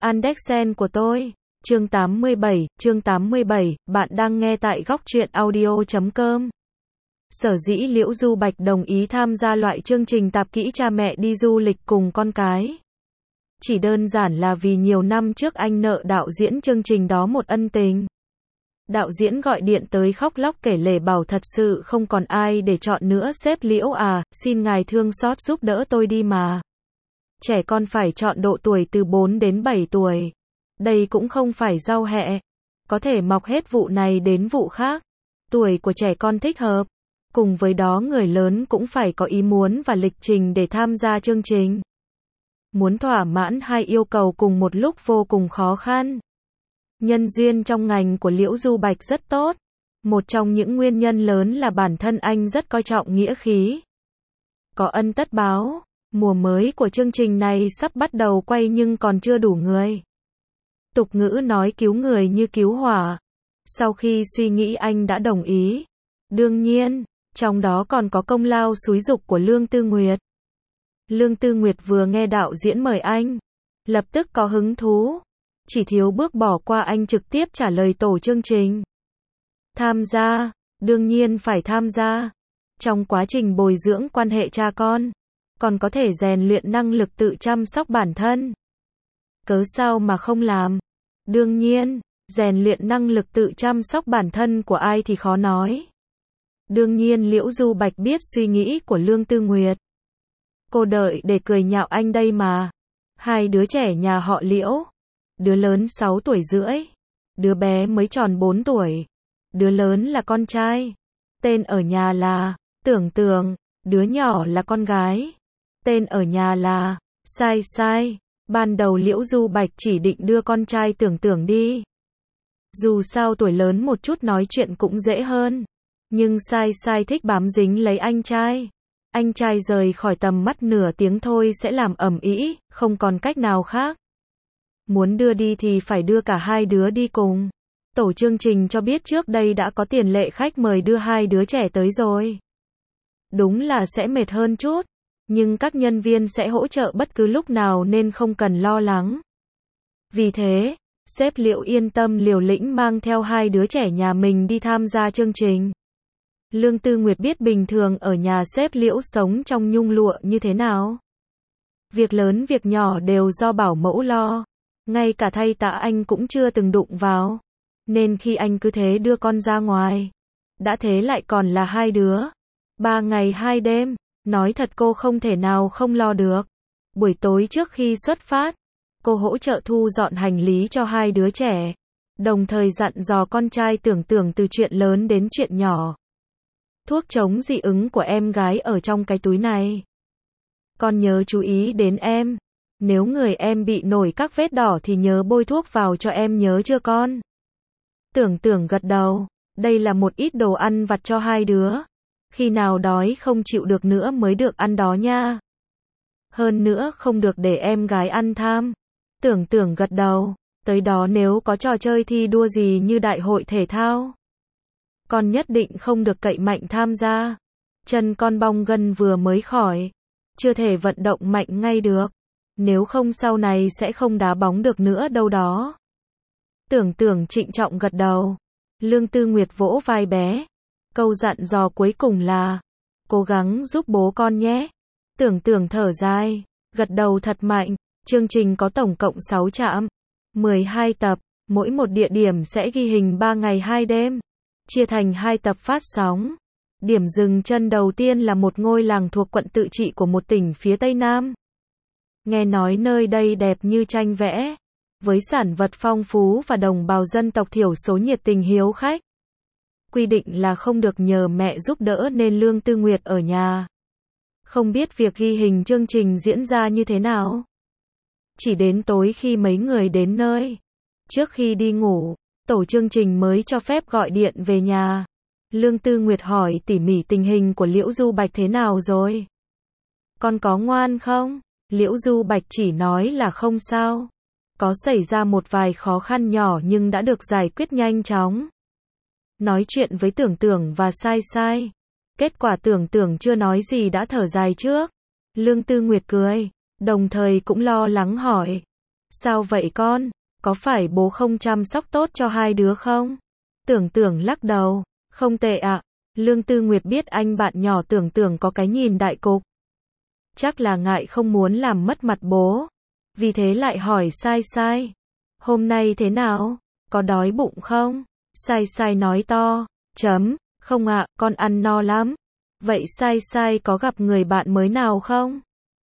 Andersen của tôi. Chương 87, bạn đang nghe tại góc truyện audio.com. Sở dĩ Liễu Du Bạch đồng ý tham gia loại chương trình tạp kỹ cha mẹ đi du lịch cùng con cái. Chỉ đơn giản là vì nhiều năm trước anh nợ đạo diễn chương trình đó một ân tình. Đạo diễn gọi điện tới khóc lóc kể lể bảo thật sự không còn ai để chọn nữa sếp Liễu à, xin ngài thương xót giúp đỡ tôi đi mà. Trẻ con phải chọn độ tuổi từ 4 đến 7 tuổi. Đây cũng không phải rau hẹ. Có thể mọc hết vụ này đến vụ khác. Tuổi của trẻ con thích hợp. Cùng với đó người lớn cũng phải có ý muốn và lịch trình để tham gia chương trình. Muốn thỏa mãn hai yêu cầu cùng một lúc vô cùng khó khăn. Nhân duyên trong ngành của Liễu Du Bạch rất tốt. Một trong những nguyên nhân lớn là bản thân anh rất coi trọng nghĩa khí. Có ân tất báo. Mùa mới của chương trình này sắp bắt đầu quay nhưng còn chưa đủ người. Tục ngữ nói cứu người như cứu hỏa. Sau khi suy nghĩ anh đã đồng ý. Đương nhiên, trong đó còn có công lao xúi giục của Lương Tư Nguyệt. Lương Tư Nguyệt vừa nghe đạo diễn mời anh, lập tức có hứng thú. Chỉ thiếu bước bỏ qua anh trực tiếp trả lời tổ chương trình. Tham gia, đương nhiên phải tham gia. Trong quá trình bồi dưỡng quan hệ cha con, còn có thể rèn luyện năng lực tự chăm sóc bản thân. Cớ sao mà không làm? Đương nhiên, rèn luyện năng lực tự chăm sóc bản thân của ai thì khó nói. Đương nhiên Liễu Du Bạch biết suy nghĩ của Lương Tư Nguyệt. Cô đợi để cười nhạo anh đây mà. Hai đứa trẻ nhà họ Liễu. Đứa lớn 6 tuổi rưỡi. Đứa bé mới tròn 4 tuổi. Đứa lớn là con trai. Tên ở nhà là Tưởng Tưởng. Đứa nhỏ là con gái. Tên ở nhà là Sai Sai. Ban đầu Liễu Du Bạch chỉ định đưa con trai Tưởng Tưởng đi. Dù sao tuổi lớn một chút nói chuyện cũng dễ hơn. Nhưng Sai Sai thích bám dính lấy anh trai. Anh trai rời khỏi tầm mắt nửa tiếng thôi sẽ làm ầm ĩ, không còn cách nào khác. Muốn đưa đi thì phải đưa cả hai đứa đi cùng. Tổ chương trình cho biết trước đây đã có tiền lệ khách mời đưa hai đứa trẻ tới rồi. Đúng là sẽ mệt hơn chút. Nhưng các nhân viên sẽ hỗ trợ bất cứ lúc nào nên không cần lo lắng. Vì thế, sếp Liễu yên tâm liều lĩnh mang theo hai đứa trẻ nhà mình đi tham gia chương trình. Lương Tư Nguyệt biết bình thường ở nhà sếp Liễu sống trong nhung lụa như thế nào. Việc lớn việc nhỏ đều do bảo mẫu lo. Ngay cả thay tã anh cũng chưa từng đụng vào. Nên khi anh cứ thế đưa con ra ngoài. Đã thế lại còn là hai đứa. 3 ngày 2 đêm. Nói thật cô không thể nào không lo được. Buổi tối trước khi xuất phát, cô hỗ trợ thu dọn hành lý cho hai đứa trẻ. Đồng thời dặn dò con trai Tưởng Tưởng từ chuyện lớn đến chuyện nhỏ. Thuốc chống dị ứng của em gái ở trong cái túi này. Con nhớ chú ý đến em. Nếu người em bị nổi các vết đỏ thì nhớ bôi thuốc vào cho em nhớ chưa con? Tưởng Tưởng gật đầu. Đây là một ít đồ ăn vặt cho hai đứa. Khi nào đói không chịu được nữa mới được ăn đó nha. Hơn nữa không được để em gái ăn tham. Tưởng Tưởng gật đầu. Tới đó nếu có trò chơi thi đua gì như đại hội thể thao, con nhất định không được cậy mạnh tham gia. Chân con bong gân vừa mới khỏi. Chưa thể vận động mạnh ngay được. Nếu không sau này sẽ không đá bóng được nữa đâu đó. Tưởng Tưởng trịnh trọng gật đầu. Lương Tư Nguyệt vỗ vai bé. Câu dặn dò cuối cùng là cố gắng giúp bố con nhé. Tưởng Tưởng thở dài, gật đầu thật mạnh. Chương trình có tổng cộng 6 trạm, 12 tập, mỗi một địa điểm sẽ ghi hình 3 ngày 2 đêm, chia thành 2 tập phát sóng. Điểm dừng chân đầu tiên là một ngôi làng thuộc quận Tự Trị của một tỉnh phía Tây Nam. Nghe nói nơi đây đẹp như tranh vẽ, với sản vật phong phú và đồng bào dân tộc thiểu số nhiệt tình hiếu khách. Quy định là không được nhờ mẹ giúp đỡ nên Lương Tư Nguyệt ở nhà. Không biết việc ghi hình chương trình diễn ra như thế nào. Chỉ đến tối khi mấy người đến nơi. Trước khi đi ngủ, tổ chương trình mới cho phép gọi điện về nhà. Lương Tư Nguyệt hỏi tỉ mỉ tình hình của Liễu Du Bạch thế nào rồi. Con có ngoan không? Liễu Du Bạch chỉ nói là không sao. Có xảy ra một vài khó khăn nhỏ nhưng đã được giải quyết nhanh chóng. Nói chuyện với Tưởng Tưởng và Sai Sai. Kết quả Tưởng Tưởng chưa nói gì đã thở dài trước. Lương Tư Nguyệt cười, đồng thời cũng lo lắng hỏi. Sao vậy con? Có phải bố không chăm sóc tốt cho hai đứa không? Tưởng Tưởng lắc đầu. Không tệ ạ. Lương Tư Nguyệt biết anh bạn nhỏ Tưởng Tưởng có cái nhìn đại cục. Chắc là ngại không muốn làm mất mặt bố. Vì thế lại hỏi Sai Sai. Hôm nay thế nào? Có đói bụng không? Sai Sai nói to. Không ạ, con ăn no lắm. Vậy Sai Sai có gặp người bạn mới nào không?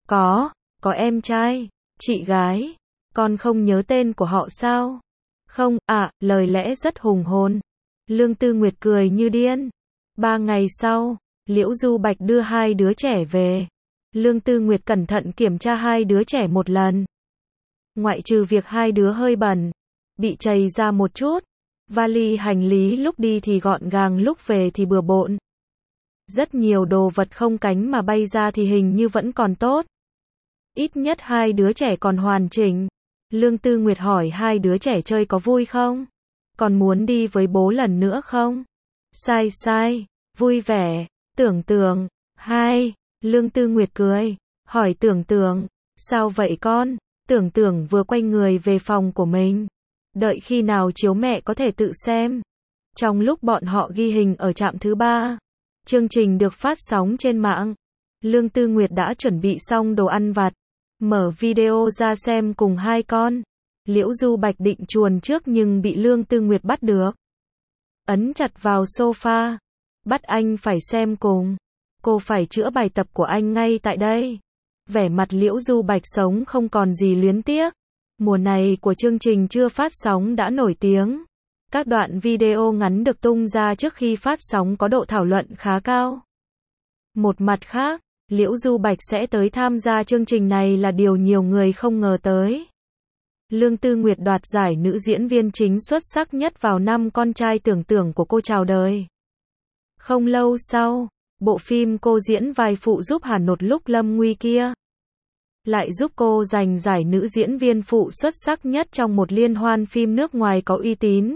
Có em trai, chị gái. Con không nhớ tên của họ sao? Không, lời lẽ rất hùng hồn. Lương Tư Nguyệt cười như điên. 3 ngày sau, Liễu Du Bạch đưa hai đứa trẻ về. Lương Tư Nguyệt cẩn thận kiểm tra hai đứa trẻ một lần. Ngoại trừ việc hai đứa hơi bẩn, bị trầy ra một chút, vali hành lý lúc đi thì gọn gàng lúc về thì bừa bộn. Rất nhiều đồ vật không cánh mà bay ra thì hình như vẫn còn tốt. Ít nhất hai đứa trẻ còn hoàn chỉnh. Lương Tư Nguyệt hỏi hai đứa trẻ chơi có vui không? Còn muốn đi với bố lần nữa không? Sai Sai, vui vẻ. Tưởng Tưởng, hai. Lương Tư Nguyệt cười, hỏi Tưởng Tưởng, sao vậy con? Tưởng Tưởng vừa quay người về phòng của mình. Đợi khi nào chiếu mẹ có thể tự xem. Trong lúc bọn họ ghi hình ở trạm thứ 3, chương trình được phát sóng trên mạng. Lương Tư Nguyệt đã chuẩn bị xong đồ ăn vặt, mở video ra xem cùng hai con. Liễu Du Bạch định chuồn trước nhưng bị Lương Tư Nguyệt bắt được. Ấn chặt vào sofa, bắt anh phải xem cùng. Cô phải chữa bài tập của anh ngay tại đây. Vẻ mặt Liễu Du Bạch sống không còn gì luyến tiếc. Mùa này của chương trình chưa phát sóng đã nổi tiếng. Các đoạn video ngắn được tung ra trước khi phát sóng có độ thảo luận khá cao. Một mặt khác, Liễu Du Bạch sẽ tới tham gia chương trình này là điều nhiều người không ngờ tới. Lương Tư Nguyệt đoạt giải nữ diễn viên chính xuất sắc nhất vào năm con trai Tưởng Tưởng của cô chào đời. Không lâu sau, bộ phim cô diễn vai phụ giúp Hà Nột lúc lâm nguy kia lại giúp cô giành giải nữ diễn viên phụ xuất sắc nhất trong một liên hoan phim nước ngoài có uy tín.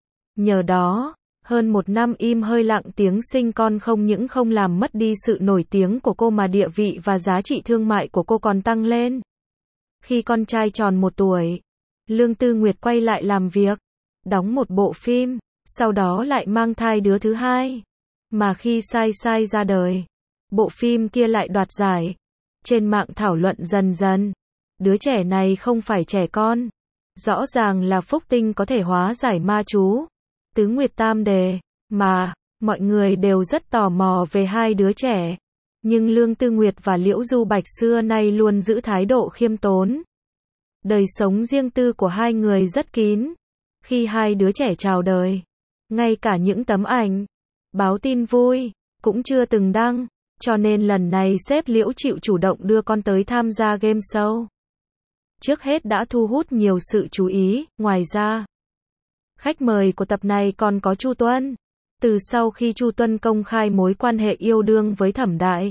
Nhờ đó, hơn một năm im hơi lặng tiếng sinh con không những không làm mất đi sự nổi tiếng của cô mà địa vị và giá trị thương mại của cô còn tăng lên. Khi con trai tròn 1 tuổi, Lương Tư Nguyệt quay lại làm việc, đóng một bộ phim, sau đó lại mang thai đứa thứ hai. Mà khi Sai Sai ra đời, bộ phim kia lại đoạt giải. Trên mạng thảo luận dần dần, đứa trẻ này không phải trẻ con, rõ ràng là phúc tinh có thể hóa giải ma chú, tứ nguyệt tam đề, mà mọi người đều rất tò mò về hai đứa trẻ. Nhưng Lương Tư Nguyệt và Liễu Du Bạch xưa nay luôn giữ thái độ khiêm tốn. Đời sống riêng tư của hai người rất kín. Khi hai đứa trẻ chào đời, ngay cả những tấm ảnh, báo tin vui, cũng chưa từng đăng. Cho nên lần này sếp Liễu chịu chủ động đưa con tới tham gia game show. Trước hết đã thu hút nhiều sự chú ý, ngoài ra, khách mời của tập này còn có Chu Tuân. Từ sau khi Chu Tuân công khai mối quan hệ yêu đương với Thẩm Đại,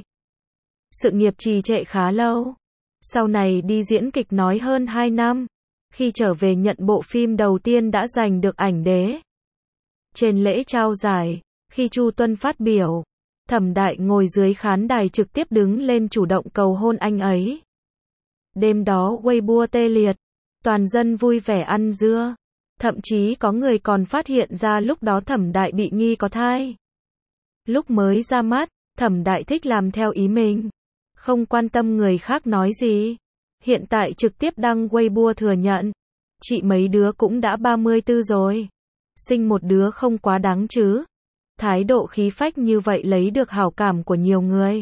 sự nghiệp trì trệ khá lâu. Sau này đi diễn kịch nói hơn 2 năm. Khi trở về nhận bộ phim đầu tiên đã giành được ảnh đế. Trên lễ trao giải, khi Chu Tuân phát biểu, Thẩm Đại ngồi dưới khán đài trực tiếp đứng lên chủ động cầu hôn anh ấy. Đêm đó Weibo tê liệt, toàn dân vui vẻ ăn dưa. Thậm chí có người còn phát hiện ra lúc đó Thẩm Đại bị nghi có thai. Lúc mới ra mắt, Thẩm Đại thích làm theo ý mình, không quan tâm người khác nói gì. Hiện tại trực tiếp đăng Weibo thừa nhận, chị mấy đứa cũng đã 34 rồi. Sinh một đứa không quá đáng chứ. Thái độ khí phách như vậy lấy được hảo cảm của nhiều người.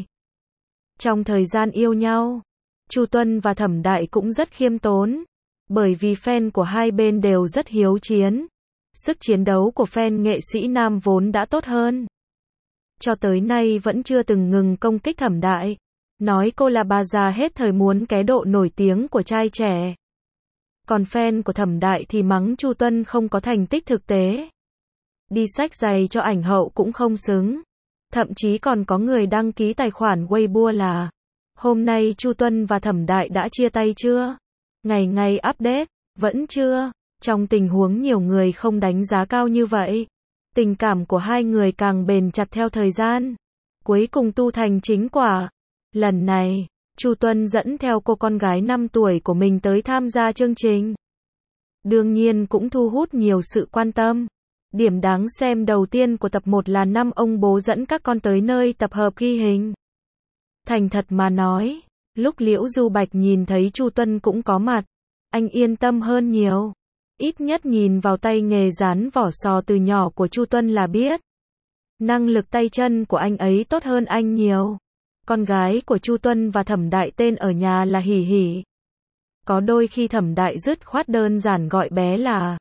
Trong thời gian yêu nhau, Chu Tuân và Thẩm Đại cũng rất khiêm tốn. Bởi vì fan của hai bên đều rất hiếu chiến. Sức chiến đấu của fan nghệ sĩ nam vốn đã tốt hơn. Cho tới nay vẫn chưa từng ngừng công kích Thẩm Đại. Nói cô là bà già hết thời muốn ké độ nổi tiếng của trai trẻ. Còn fan của Thẩm Đại thì mắng Chu Tuân không có thành tích thực tế. Đi xách giày cho ảnh hậu cũng không xứng. Thậm chí còn có người đăng ký tài khoản Weibo là: hôm nay Chu Tuân và Thẩm Đại đã chia tay chưa? Ngày ngày update, vẫn chưa. Trong tình huống nhiều người không đánh giá cao như vậy, tình cảm của hai người càng bền chặt theo thời gian. Cuối cùng tu thành chính quả. Lần này, Chu Tuân dẫn theo cô con gái 5 tuổi của mình tới tham gia chương trình. Đương nhiên cũng thu hút nhiều sự quan tâm. Điểm đáng xem đầu tiên của tập 1 là năm ông bố dẫn các con tới nơi tập hợp ghi hình. Thành thật mà nói, lúc Liễu Du Bạch nhìn thấy Chu Tuân cũng có mặt, anh yên tâm hơn nhiều. Ít nhất nhìn vào tay nghề dán vỏ sò từ nhỏ của Chu Tuân là biết. Năng lực tay chân của anh ấy tốt hơn anh nhiều. Con gái của Chu Tuân và Thẩm Đại tên ở nhà là Hỉ Hỉ. Có đôi khi Thẩm Đại dứt khoát đơn giản gọi bé là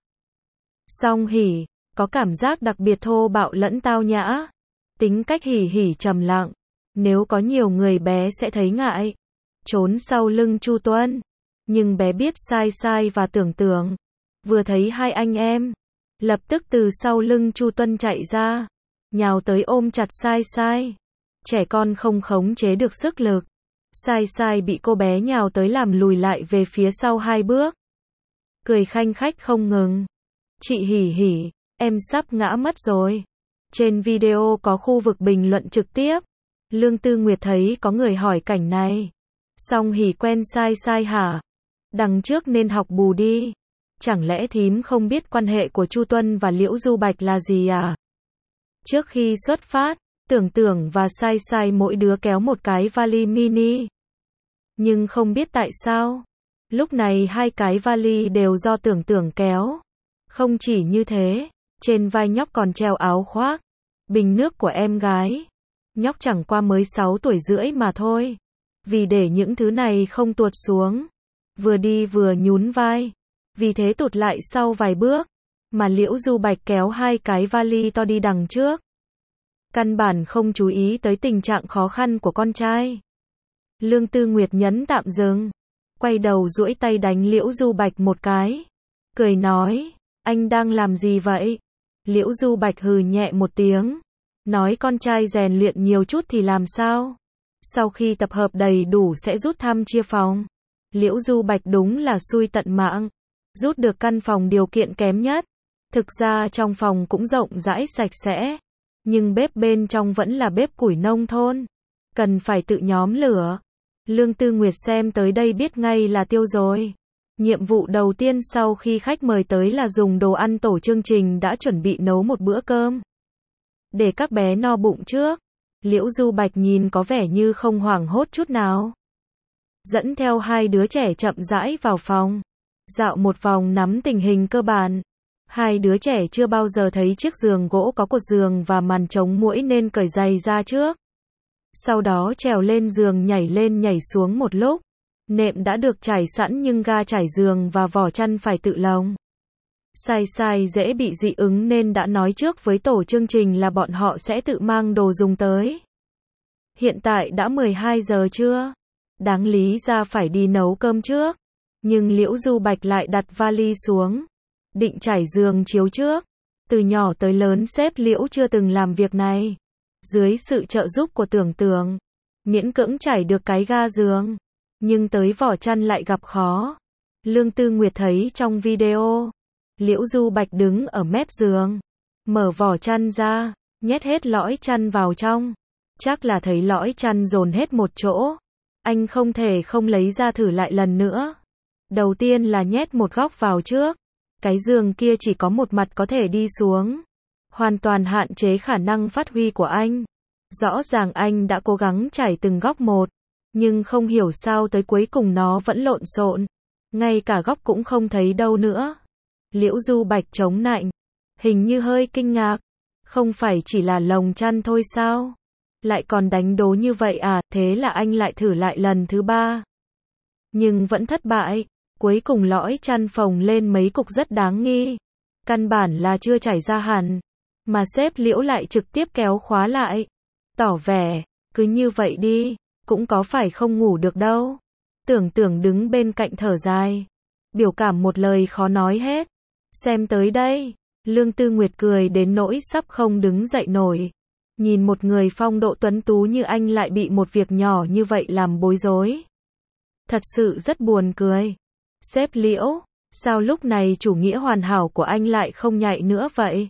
Song Hỉ, có cảm giác đặc biệt thô bạo lẫn tao nhã. Tính cách Hỉ Hỉ trầm lặng, nếu có nhiều người bé sẽ thấy ngại, trốn sau lưng Chu Tuân. Nhưng bé biết sai sai và tưởng tượng. Vừa thấy hai anh em, lập tức từ sau lưng Chu Tuân chạy ra, nhào tới ôm chặt sai sai. Trẻ con không khống chế được sức lực. Sai sai bị cô bé nhào tới làm lùi lại về phía sau 2 bước. Cười khanh khách không ngừng. Chị Hỉ Hỉ, em sắp ngã mất rồi. Trên video có khu vực bình luận trực tiếp. Lương Tư Nguyệt thấy có người hỏi cảnh này. Song Hỉ quen sai sai hả? Đằng trước nên học bù đi. Chẳng lẽ thím không biết quan hệ của Chu Tuân và Liễu Du Bạch là gì à? Trước khi xuất phát, Tưởng Tưởng và Sai Sai mỗi đứa kéo một cái vali mini. Nhưng không biết tại sao, lúc này 2 cái vali đều do Tưởng Tưởng kéo. Không chỉ như thế, trên vai nhóc còn treo áo khoác, bình nước của em gái. Nhóc chẳng qua mới 6 tuổi rưỡi mà thôi. Vì để những thứ này không tuột xuống, vừa đi vừa nhún vai, vì thế tụt lại sau vài bước, mà Liễu Du Bạch kéo 2 cái vali to đi đằng trước. Căn bản không chú ý tới tình trạng khó khăn của con trai. Lương Tư Nguyệt nhấn tạm dừng, quay đầu duỗi tay đánh Liễu Du Bạch một cái, cười nói, anh đang làm gì vậy? Liễu Du Bạch hừ nhẹ một tiếng, nói con trai rèn luyện nhiều chút thì làm sao? Sau khi tập hợp đầy đủ sẽ rút thăm chia phòng. Liễu Du Bạch đúng là xui tận mạng, rút được căn phòng điều kiện kém nhất. Thực ra trong phòng cũng rộng rãi sạch sẽ, nhưng bếp bên trong vẫn là bếp củi nông thôn, cần phải tự nhóm lửa. Lương Tư Nguyệt xem tới đây biết ngay là tiêu rồi. Nhiệm vụ đầu tiên sau khi khách mời tới là dùng đồ ăn tổ chương trình đã chuẩn bị nấu một bữa cơm, để các bé no bụng trước. Liễu Du Bạch nhìn có vẻ như không hoảng hốt chút nào. Dẫn theo 2 đứa trẻ chậm rãi vào phòng, dạo một vòng nắm tình hình cơ bản. 2 đứa trẻ chưa bao giờ thấy chiếc giường gỗ có cột giường và màn chống muỗi nên cởi giày ra trước. Sau đó trèo lên giường nhảy lên nhảy xuống một lúc. Nệm đã được trải sẵn nhưng ga trải giường và vỏ chăn phải tự lồng. Sai Sai dễ bị dị ứng nên đã nói trước với tổ chương trình là bọn họ sẽ tự mang đồ dùng tới. Hiện tại đã 12 giờ trưa. Đáng lý ra phải đi nấu cơm trước. Nhưng Liễu Du Bạch lại đặt vali xuống, định trải giường chiếu trước. Từ nhỏ tới lớn sếp Liễu chưa từng làm việc này. Dưới sự trợ giúp của Tưởng Tưởng, miễn cưỡng trải được cái ga giường. Nhưng tới vỏ chăn lại gặp khó. Lương Tư Nguyệt thấy trong video, Liễu Du Bạch đứng ở mép giường, mở vỏ chăn ra, nhét hết lõi chăn vào trong. Chắc là thấy lõi chăn dồn hết một chỗ. Anh không thể không lấy ra thử lại lần nữa. Đầu tiên là nhét một góc vào trước. Cái giường kia chỉ có một mặt có thể đi xuống, hoàn toàn hạn chế khả năng phát huy của anh. Rõ ràng anh đã cố gắng trải từng góc một, nhưng không hiểu sao tới cuối cùng nó vẫn lộn xộn. Ngay cả góc cũng không thấy đâu nữa. Liễu Du Bạch chống nạnh, hình như hơi kinh ngạc. Không phải chỉ là lồng chăn thôi sao? Lại còn đánh đố như vậy à? Thế là anh lại thử lại lần thứ 3. Nhưng vẫn thất bại. Cuối cùng lõi chăn phồng lên mấy cục rất đáng nghi. Căn bản là chưa trải ra hẳn, mà sếp Liễu lại trực tiếp kéo khóa lại. Tỏ vẻ, cứ như vậy đi, cũng có phải không ngủ được đâu. Tưởng Tưởng đứng bên cạnh thở dài, biểu cảm một lời khó nói hết. Xem tới đây, Lương Tư Nguyệt cười đến nỗi sắp không đứng dậy nổi. Nhìn một người phong độ tuấn tú như anh lại bị một việc nhỏ như vậy làm bối rối. Thật sự rất buồn cười. Sếp Liễu, sao lúc này chủ nghĩa hoàn hảo của anh lại không nhạy nữa vậy?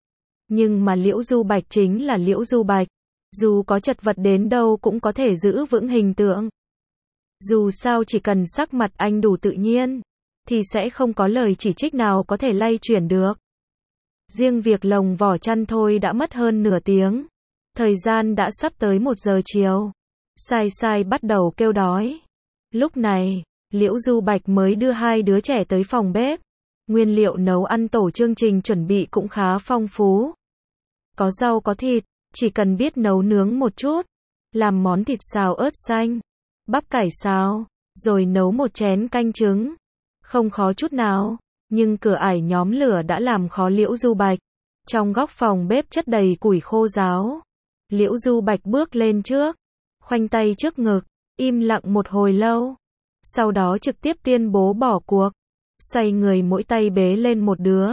Nhưng mà Liễu Du Bạch chính là Liễu Du Bạch. Dù có chật vật đến đâu cũng có thể giữ vững hình tượng. Dù sao chỉ cần sắc mặt anh đủ tự nhiên, thì sẽ không có lời chỉ trích nào có thể lay chuyển được. Riêng việc lồng vỏ chăn thôi đã mất hơn nửa tiếng. Thời gian đã sắp tới 1 giờ chiều. Sai Sai bắt đầu kêu đói. Lúc này, Liễu Du Bạch mới đưa 2 đứa trẻ tới phòng bếp. Nguyên liệu nấu ăn tổ chương trình chuẩn bị cũng khá phong phú. Có rau có thịt, chỉ cần biết nấu nướng một chút. Làm món thịt xào ớt xanh, bắp cải xào, rồi nấu một chén canh trứng. Không khó chút nào, nhưng cửa ải nhóm lửa đã làm khó Liễu Du Bạch. Trong góc phòng bếp chất đầy củi khô ráo. Liễu Du Bạch bước lên trước, khoanh tay trước ngực, im lặng một hồi lâu. Sau đó trực tiếp tuyên bố bỏ cuộc. Xoay người mỗi tay bế lên một đứa.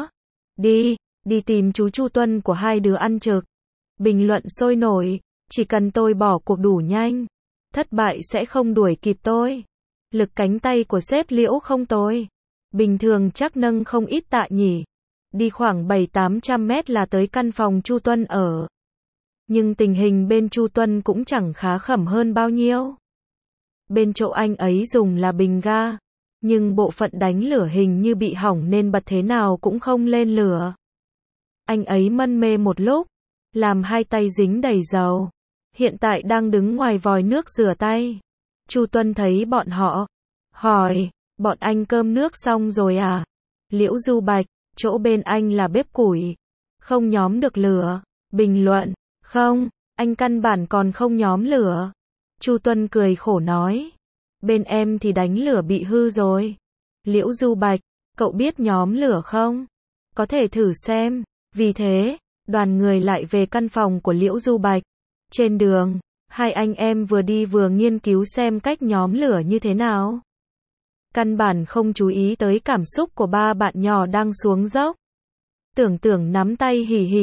Đi tìm chú Chu Tuân của 2 đứa ăn trực. Bình luận sôi nổi, chỉ cần tôi bỏ cuộc đủ nhanh, thất bại sẽ không đuổi kịp tôi. Lực cánh tay của sếp Liễu không tồi. Bình thường chắc nâng không ít tạ nhỉ. Đi khoảng 700-800 mét là tới căn phòng Chu Tuân ở. Nhưng tình hình bên Chu Tuân cũng chẳng khá khẩm hơn bao nhiêu. Bên chỗ anh ấy dùng là bình ga, nhưng bộ phận đánh lửa hình như bị hỏng nên bật thế nào cũng không lên lửa. Anh ấy mân mê một lúc, làm 2 tay dính đầy dầu. Hiện tại đang đứng ngoài vòi nước rửa tay. Chu Tuân thấy bọn họ, hỏi, bọn anh cơm nước xong rồi à? Liễu Du Bạch, chỗ bên anh là bếp củi, không nhóm được lửa. Bình luận, không, anh căn bản còn không nhóm lửa. Chu Tuân cười khổ nói, bên em thì đánh lửa bị hư rồi. Liễu Du Bạch, cậu biết nhóm lửa không? Có thể thử xem. Vì thế, đoàn người lại về căn phòng của Liễu Du Bạch. Trên đường, 2 anh em vừa đi vừa nghiên cứu xem cách nhóm lửa như thế nào. Căn bản không chú ý tới cảm xúc của 3 bạn nhỏ đang xuống dốc. Tưởng nắm tay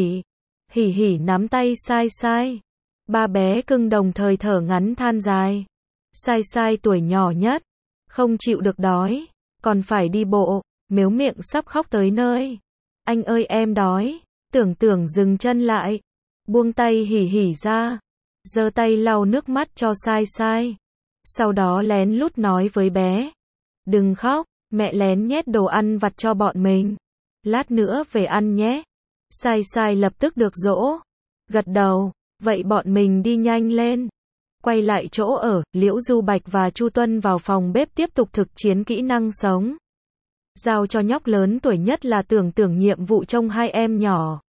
hỉ hỉ nắm tay Sai Sai. 3 bé cưng đồng thời thở ngắn than dài. Sai Sai tuổi nhỏ nhất, không chịu được đói, còn phải đi bộ, mếu miệng sắp khóc tới nơi. Anh ơi em đói. Tưởng dừng chân lại, buông tay hỉ hỉ ra, giơ tay lau nước mắt cho Sai Sai. Sau đó lén lút nói với bé, đừng khóc, mẹ lén nhét đồ ăn vặt cho bọn mình. Lát nữa về ăn nhé. Sai Sai lập tức được dỗ, gật đầu, vậy bọn mình đi nhanh lên. Quay lại chỗ ở, Liễu Du Bạch và Chu Tuân vào phòng bếp tiếp tục thực chiến kỹ năng sống. Giao cho nhóc lớn tuổi nhất là Tưởng nhiệm vụ trông 2 em nhỏ.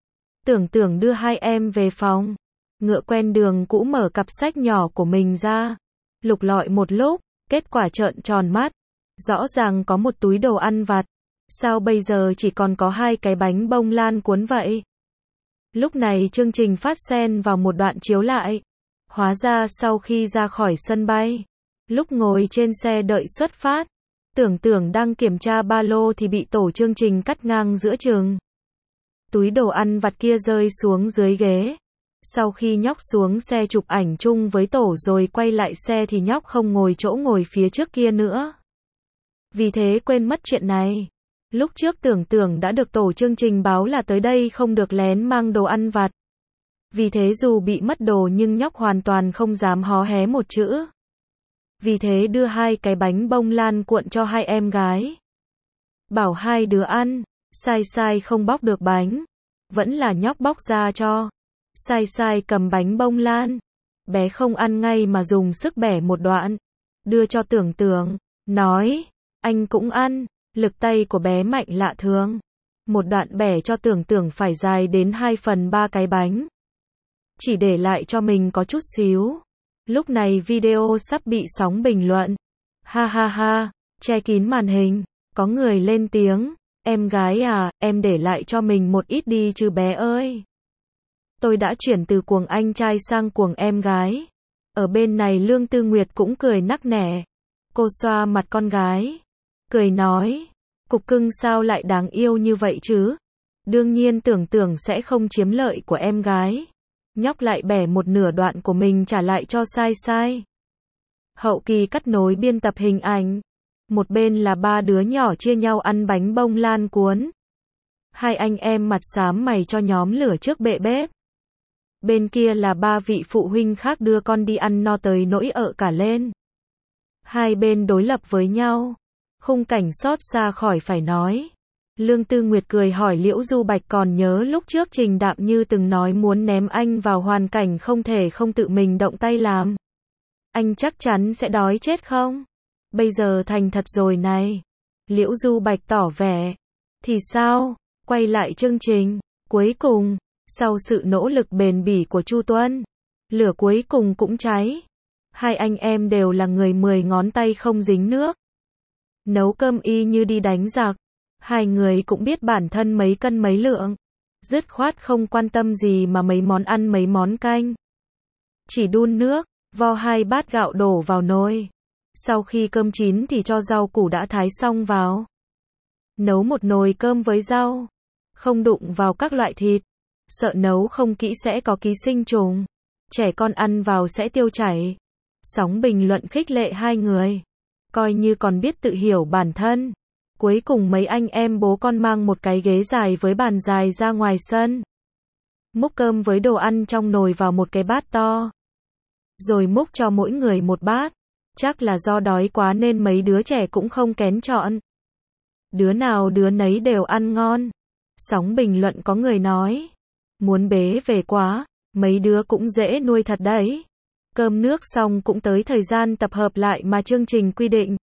Tưởng đưa 2 em về phòng. Ngựa quen đường cũ mở cặp sách nhỏ của mình ra. Lục lọi một lúc, kết quả trợn tròn mắt. Rõ ràng có một túi đồ ăn vặt. Sao bây giờ chỉ còn có 2 cái bánh bông lan cuốn vậy? Lúc này chương trình phát sen vào một đoạn chiếu lại. Hóa ra sau khi ra khỏi sân bay, lúc ngồi trên xe đợi xuất phát, Tưởng đang kiểm tra ba lô thì bị tổ chương trình cắt ngang giữa chừng. Túi đồ ăn vặt kia rơi xuống dưới ghế. Sau khi nhóc xuống xe chụp ảnh chung với tổ rồi quay lại xe thì nhóc không ngồi chỗ ngồi phía trước kia nữa. Vì thế quên mất chuyện này. Lúc trước Tưởng đã được tổ chương trình báo là tới đây không được lén mang đồ ăn vặt. Vì thế dù bị mất đồ nhưng nhóc hoàn toàn không dám hó hé một chữ. Vì thế đưa 2 cái bánh bông lan cuộn cho 2 em gái. Bảo 2 đứa ăn, Sai Sai không bóc được bánh. Vẫn là nhóc bóc ra cho. Sai Sai cầm bánh bông lan. Bé không ăn ngay mà dùng sức bẻ một đoạn. Đưa cho Tưởng, nói, anh cũng ăn. Lực tay của bé mạnh lạ thường. Một đoạn bẻ cho Tưởng phải dài đến 2/3 cái bánh. Chỉ để lại cho mình có chút xíu. Lúc này video sắp bị sóng bình luận. Ha ha ha, che kín màn hình. Có người lên tiếng, em gái à, em để lại cho mình một ít đi chứ bé ơi. Tôi đã chuyển từ cuồng anh trai sang cuồng em gái. Ở bên này Lương Tư Nguyệt cũng cười nắc nẻ. Cô xoa mặt con gái, cười nói, cục cưng sao lại đáng yêu như vậy chứ? Đương nhiên Tưởng sẽ không chiếm lợi của em gái. Nhóc lại bẻ một nửa đoạn của mình trả lại cho Sai Sai. Hậu kỳ cắt nối biên tập hình ảnh. Một bên là 3 đứa nhỏ chia nhau ăn bánh bông lan cuốn. 2 anh em mặt xám mày cho nhóm lửa trước bệ bếp. Bên kia là 3 vị phụ huynh khác đưa con đi ăn no tới nỗi ợ cả lên. Hai bên đối lập với nhau. Khung cảnh xót xa khỏi phải nói. Lương Tư Nguyệt cười hỏi Liễu Du Bạch còn nhớ lúc trước Trình Đạm Như từng nói muốn ném anh vào hoàn cảnh không thể không tự mình động tay làm. Anh chắc chắn sẽ đói chết không? Bây giờ thành thật rồi này. Liễu Du Bạch tỏ vẻ. Thì sao? Quay lại chương trình. Cuối cùng, sau sự nỗ lực bền bỉ của Chu Tuân, lửa cuối cùng cũng cháy. Hai anh em đều là người 10 ngón tay không dính nước. Nấu cơm y như đi đánh giặc. Hai người cũng biết bản thân mấy cân mấy lượng. Dứt khoát không quan tâm gì mà mấy món ăn mấy món canh. Chỉ đun nước, vo 2 bát gạo đổ vào nồi. Sau khi cơm chín thì cho rau củ đã thái xong vào. Nấu một nồi cơm với rau. Không đụng vào các loại thịt. Sợ nấu không kỹ sẽ có ký sinh trùng. Trẻ con ăn vào sẽ tiêu chảy. Sóng bình luận khích lệ hai người. Coi như còn biết tự hiểu bản thân. Cuối cùng mấy anh em bố con mang một cái ghế dài với bàn dài ra ngoài sân. Múc cơm với đồ ăn trong nồi vào một cái bát to. Rồi múc cho mỗi người một bát. Chắc là do đói quá nên mấy đứa trẻ cũng không kén chọn. Đứa nào đứa nấy đều ăn ngon. Sóng bình luận có người nói. Muốn bế về quá, mấy đứa cũng dễ nuôi thật đấy. Cơm nước xong cũng tới thời gian tập hợp lại mà chương trình quy định.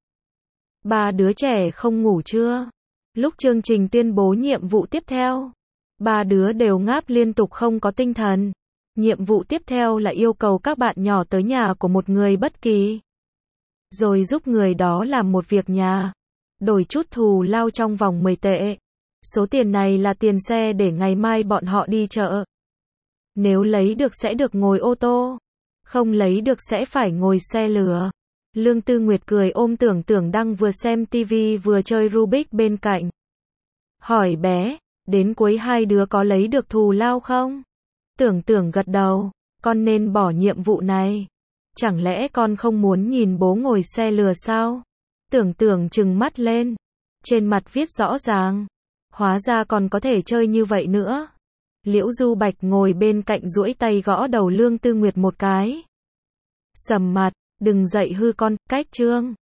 3 đứa trẻ không ngủ trưa. Lúc chương trình tuyên bố nhiệm vụ tiếp theo, 3 đứa đều ngáp liên tục không có tinh thần. Nhiệm vụ tiếp theo là yêu cầu các bạn nhỏ tới nhà của một người bất kỳ. Rồi giúp người đó làm một việc nhà. Đổi chút thù lao trong vòng 10 tệ. Số tiền này là tiền xe để ngày mai bọn họ đi chợ. Nếu lấy được sẽ được ngồi ô tô. Không lấy được sẽ phải ngồi xe lửa. Lương Tư Nguyệt cười ôm Tưởng Tưởng đang vừa xem tivi vừa chơi Rubik bên cạnh. Hỏi bé, đến cuối hai đứa có lấy được thù lao không? Tưởng Tưởng gật đầu, con nên bỏ nhiệm vụ này. Chẳng lẽ con không muốn nhìn bố ngồi xe lừa sao? Tưởng Tưởng trừng mắt lên. Trên mặt viết rõ ràng. Hóa ra còn có thể chơi như vậy nữa. Liễu Du Bạch ngồi bên cạnh duỗi tay gõ đầu Lương Tư Nguyệt một cái. Sầm mặt, đừng dậy hư con, cách chương.